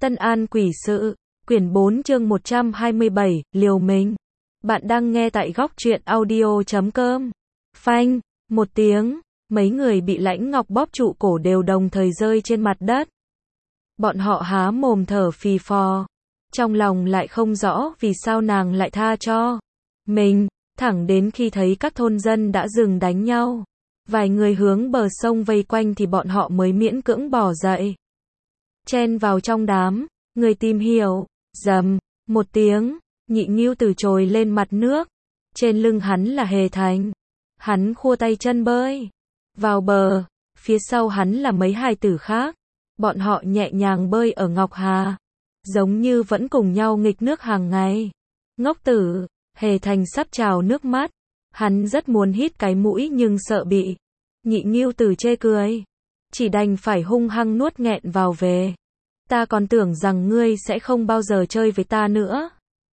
Tân An Quỷ Sự, quyển 4 chương 127, liều mình. Bạn đang nghe tại góc truyện audio.com. Phanh, một tiếng, mấy người bị Lãnh Ngọc bóp trụ cổ đều đồng thời rơi trên mặt đất. Bọn họ há mồm thở phì phò, trong lòng lại không rõ vì sao nàng lại tha cho mình, thẳng đến khi thấy các thôn dân đã dừng đánh nhau. Vài người hướng bờ sông vây quanh thì bọn họ mới miễn cưỡng bỏ dậy. Chen vào trong đám, người tìm hiểu, rầm, một tiếng, Nhị Ngưu Tử trồi lên mặt nước. Trên lưng hắn là Hề Thành. Hắn khua tay chân bơi vào bờ, phía sau hắn là mấy hài tử khác. Bọn họ nhẹ nhàng bơi ở Ngọc Hà, giống như vẫn cùng nhau nghịch nước hàng ngày. Ngốc tử, Hề Thành sắp trào nước mắt. Hắn rất muốn hít cái mũi nhưng sợ bị Nhị Ngưu Tử chê cười, chỉ đành phải hung hăng nuốt nghẹn vào về. Ta còn tưởng rằng ngươi sẽ không bao giờ chơi với ta nữa.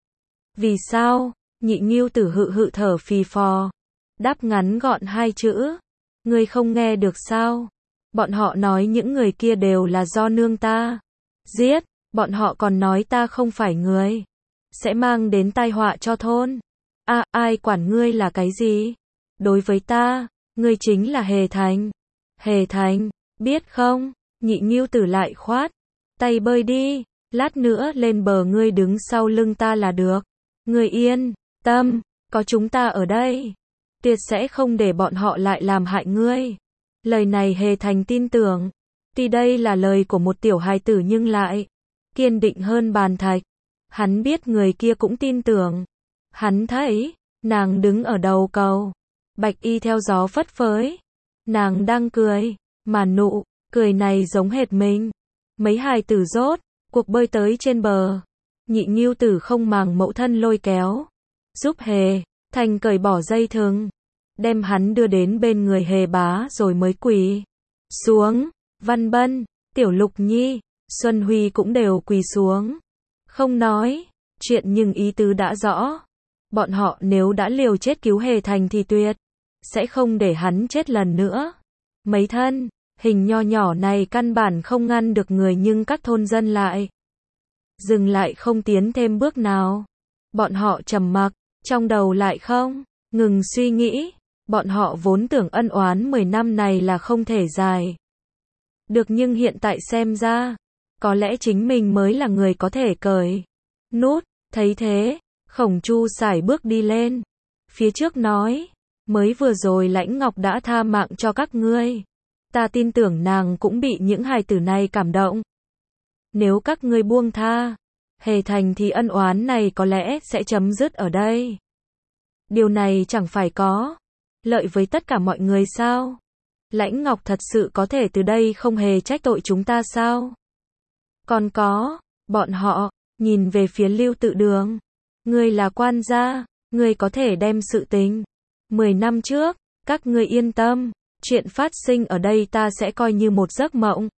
Vì sao? Nhị Ngưu Tử hự hự thở phì phò, đáp ngắn gọn hai chữ. Ngươi không nghe được sao? Bọn họ nói những người kia đều là do nương ta giết, bọn họ còn nói ta không phải người, sẽ mang đến tai họa cho thôn. Ai quản ngươi là cái gì? Đối với ta, ngươi chính là Hề Thành. Hề Thành, biết không? Nhị Ngưu Tử lại khoát tay bơi đi, lát nữa lên bờ ngươi đứng sau lưng ta là được. Ngươi yên tâm, có chúng ta ở đây, tuyệt sẽ không để bọn họ lại làm hại ngươi. Lời này Hề Thành tin tưởng, tuy đây là lời của một tiểu hài tử nhưng lại kiên định hơn bàn thạch. Hắn biết người kia cũng tin tưởng. Hắn thấy nàng đứng ở đầu cầu, bạch y theo gió phất phới, nàng đang cười, mà nụ cười này giống hệt mình. Mấy hài tử rốt cuộc bơi tới trên bờ. Nhị Ngưu Tử không màng mẫu thân lôi kéo, giúp Hề Thành cởi bỏ dây thừng, đem hắn đưa đến bên người Hề Bá rồi mới quỳ xuống. Văn Bân, Tiểu Lục Nhi, Xuân Huy cũng đều quỳ xuống, không nói chuyện nhưng ý tứ đã rõ. Bọn họ nếu đã liều chết cứu Hề Thành thì tuyệt sẽ không để hắn chết lần nữa. Mấy thân hình nho nhỏ này căn bản không ngăn được người nhưng các thôn dân lại dừng lại không tiến thêm bước nào. Bọn họ trầm mặc, trong đầu lại không ngừng suy nghĩ. Bọn họ vốn tưởng ân oán 10 năm này là không thể giải được nhưng hiện tại xem ra, có lẽ chính mình mới là người có thể cởi nút. Thấy thế, Khổng Chu sải bước đi lên phía trước nói, mới vừa rồi Lãnh Ngọc đã tha mạng cho các ngươi. Ta tin tưởng nàng cũng bị những hài tử này cảm động. Nếu các ngươi buông tha Hề Thành thì ân oán này có lẽ sẽ chấm dứt ở đây. Điều này chẳng phải có lợi với tất cả mọi người sao? Lãnh Ngọc thật sự có thể từ đây không hề trách tội chúng ta sao? Còn có, bọn họ nhìn về phía Lưu Tự Đường. Ngươi là quan gia, ngươi có thể đem sự tình 10 năm trước, các ngươi yên tâm, chuyện phát sinh ở đây ta sẽ coi như một giấc mộng.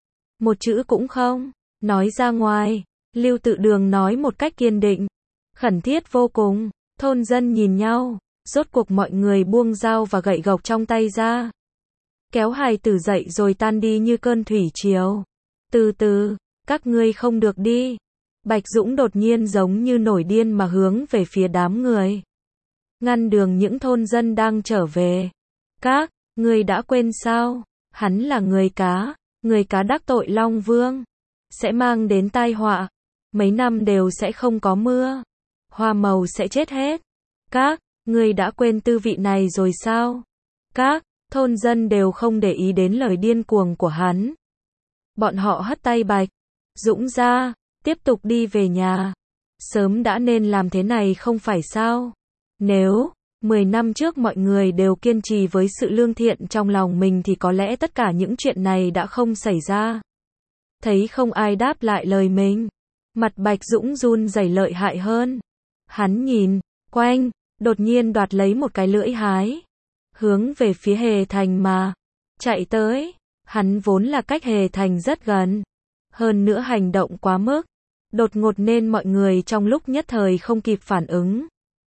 Một chữ cũng không nói ra ngoài. Lưu Tự Đường nói một cách kiên định, khẩn thiết vô cùng. Thôn dân nhìn nhau, rốt cuộc mọi người buông dao và gậy gộc trong tay ra, kéo hài tử dậy rồi tan đi như cơn thủy triều. Từ từ, các ngươi không được đi. Bạch Dũng đột nhiên giống như nổi điên mà hướng về phía đám người, ngăn đường những thôn dân đang trở về. Các ngươi đã quên sao? Hắn là người cá đắc tội Long Vương, sẽ mang đến tai họa. Mấy năm đều sẽ không có mưa, hoa màu sẽ chết hết. Các ngươi đã quên tư vị này rồi sao? Các thôn dân đều không để ý đến lời điên cuồng của hắn. Bọn họ hất tay Bạch Dũng ra, tiếp tục đi về nhà. Sớm đã nên làm thế này không phải sao? Nếu 10 năm trước mọi người đều kiên trì với sự lương thiện trong lòng mình thì có lẽ tất cả những chuyện này đã không xảy ra. Thấy không ai đáp lại lời mình, mặt Bạch Dũng run rẩy lợi hại hơn. Hắn nhìn quanh, đột nhiên đoạt lấy một cái lưỡi hái, hướng về phía Hề Thành mà chạy tới. Hắn vốn là cách Hề Thành rất gần, hơn nữa hành động quá mức đột ngột nên mọi người trong lúc nhất thời không kịp phản ứng.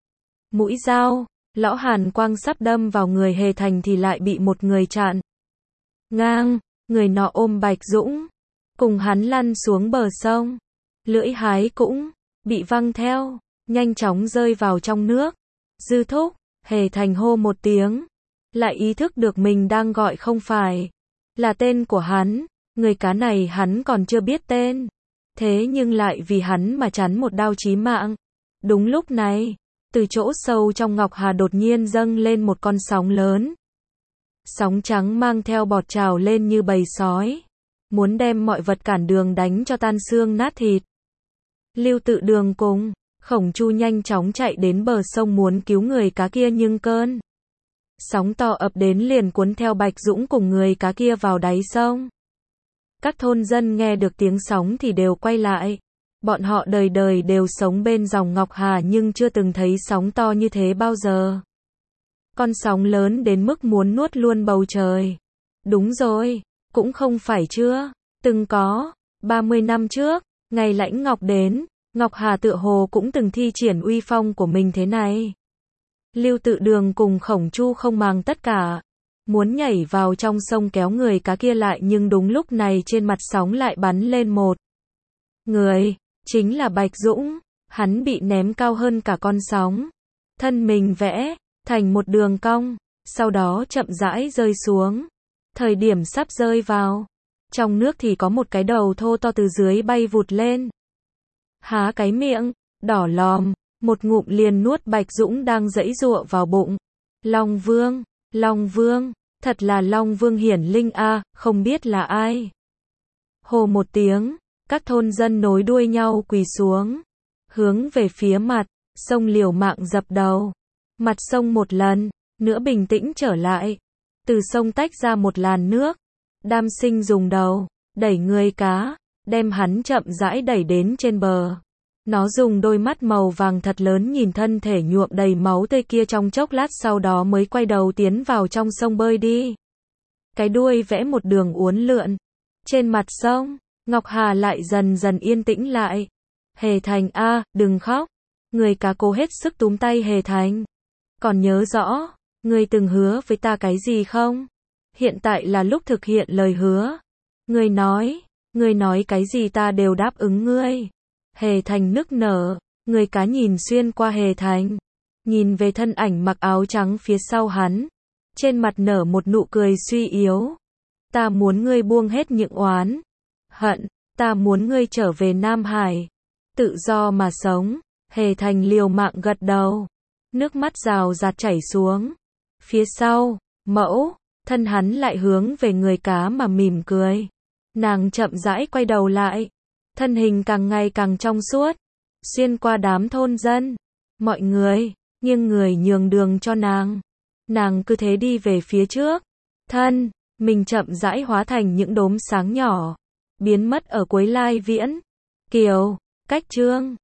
Mũi dao lão hàn quang sắp đâm vào người Hề Thành thì lại bị một người chặn ngang. Người nọ ôm Bạch Dũng, cùng hắn lăn xuống bờ sông. Lưỡi hái cũng bị văng theo, nhanh chóng rơi vào trong nước. Dư Thúc, Hề Thành hô một tiếng, lại ý thức được mình đang gọi không phải là tên của hắn, người cá này hắn còn chưa biết tên, thế nhưng lại vì hắn mà chắn một đao chí mạng. Đúng lúc này, từ chỗ sâu trong Ngọc Hà đột nhiên dâng lên một con sóng lớn. Sóng trắng mang theo bọt trào lên như bầy sói, muốn đem mọi vật cản đường đánh cho tan xương nát thịt. Lưu Tự Đường cùng Khổng Chu nhanh chóng chạy đến bờ sông muốn cứu người cá kia, nhưng cơn sóng to ập đến liền cuốn theo Bạch Dũng cùng người cá kia vào đáy sông. Các thôn dân nghe được tiếng sóng thì đều quay lại. Bọn họ đời đời đều sống bên dòng Ngọc Hà nhưng chưa từng thấy sóng to như thế bao giờ. Con sóng lớn đến mức muốn nuốt luôn bầu trời. Đúng rồi, cũng không phải chưa từng có. 30 năm trước, ngày Lãnh Ngọc đến, Ngọc Hà tựa hồ cũng từng thi triển uy phong của mình thế này. Lưu Tự Đường cùng Khổng Chu không màng tất cả, muốn nhảy vào trong sông kéo người cá kia lại, nhưng đúng lúc này trên mặt sóng lại bắn lên một người, chính là Bạch Dũng. Hắn bị ném cao hơn cả con sóng, thân mình vẽ thành một đường cong, sau đó chậm rãi rơi xuống. Thời điểm sắp rơi vào trong nước thì có một cái đầu thô to từ dưới bay vụt lên, há cái miệng đỏ lòm, một ngụm liền nuốt Bạch Dũng đang giãy giụa vào bụng. Long Vương, Long Vương, thật là Long Vương hiển linh a, không biết là ai. Hô một tiếng, các thôn dân nối đuôi nhau quỳ xuống, hướng về phía mặt sông liều mạng dập đầu. Mặt sông một lần nữa bình tĩnh trở lại, từ sông tách ra một làn nước. Đam Sinh dùng đầu đẩy người cá, đem hắn chậm rãi đẩy đến trên bờ. Nó dùng đôi mắt màu vàng thật lớn nhìn thân thể nhuộm đầy máu tươi kia trong chốc lát, sau đó mới quay đầu tiến vào trong sông bơi đi. Cái đuôi vẽ một đường uốn lượn trên mặt sông. Ngọc Hà lại dần dần yên tĩnh lại. Hề Thành a, đừng khóc. Người cá cố hết sức túm tay Hề Thành. Còn nhớ rõ, ngươi từng hứa với ta cái gì không? Hiện tại là lúc thực hiện lời hứa. Ngươi nói cái gì ta đều đáp ứng ngươi. Hề Thành nức nở, người cá nhìn xuyên qua Hề Thành, nhìn về thân ảnh mặc áo trắng phía sau hắn, trên mặt nở một nụ cười suy yếu. Ta muốn ngươi buông hết những oán hận, ta muốn ngươi trở về Nam Hải, tự do mà sống. Hề Thành liều mạng gật đầu, nước mắt rào rạt chảy xuống. Phía sau, mẫu thân hắn lại hướng về người cá mà mỉm cười. Nàng chậm rãi quay đầu lại, thân hình càng ngày càng trong suốt, xuyên qua đám thôn dân. Mọi người nghiêng người nhường đường cho nàng. Nàng cứ thế đi về phía trước, thân mình chậm rãi hóa thành những đốm sáng nhỏ, biến mất ở cuối lai viễn. Kiều, cách chương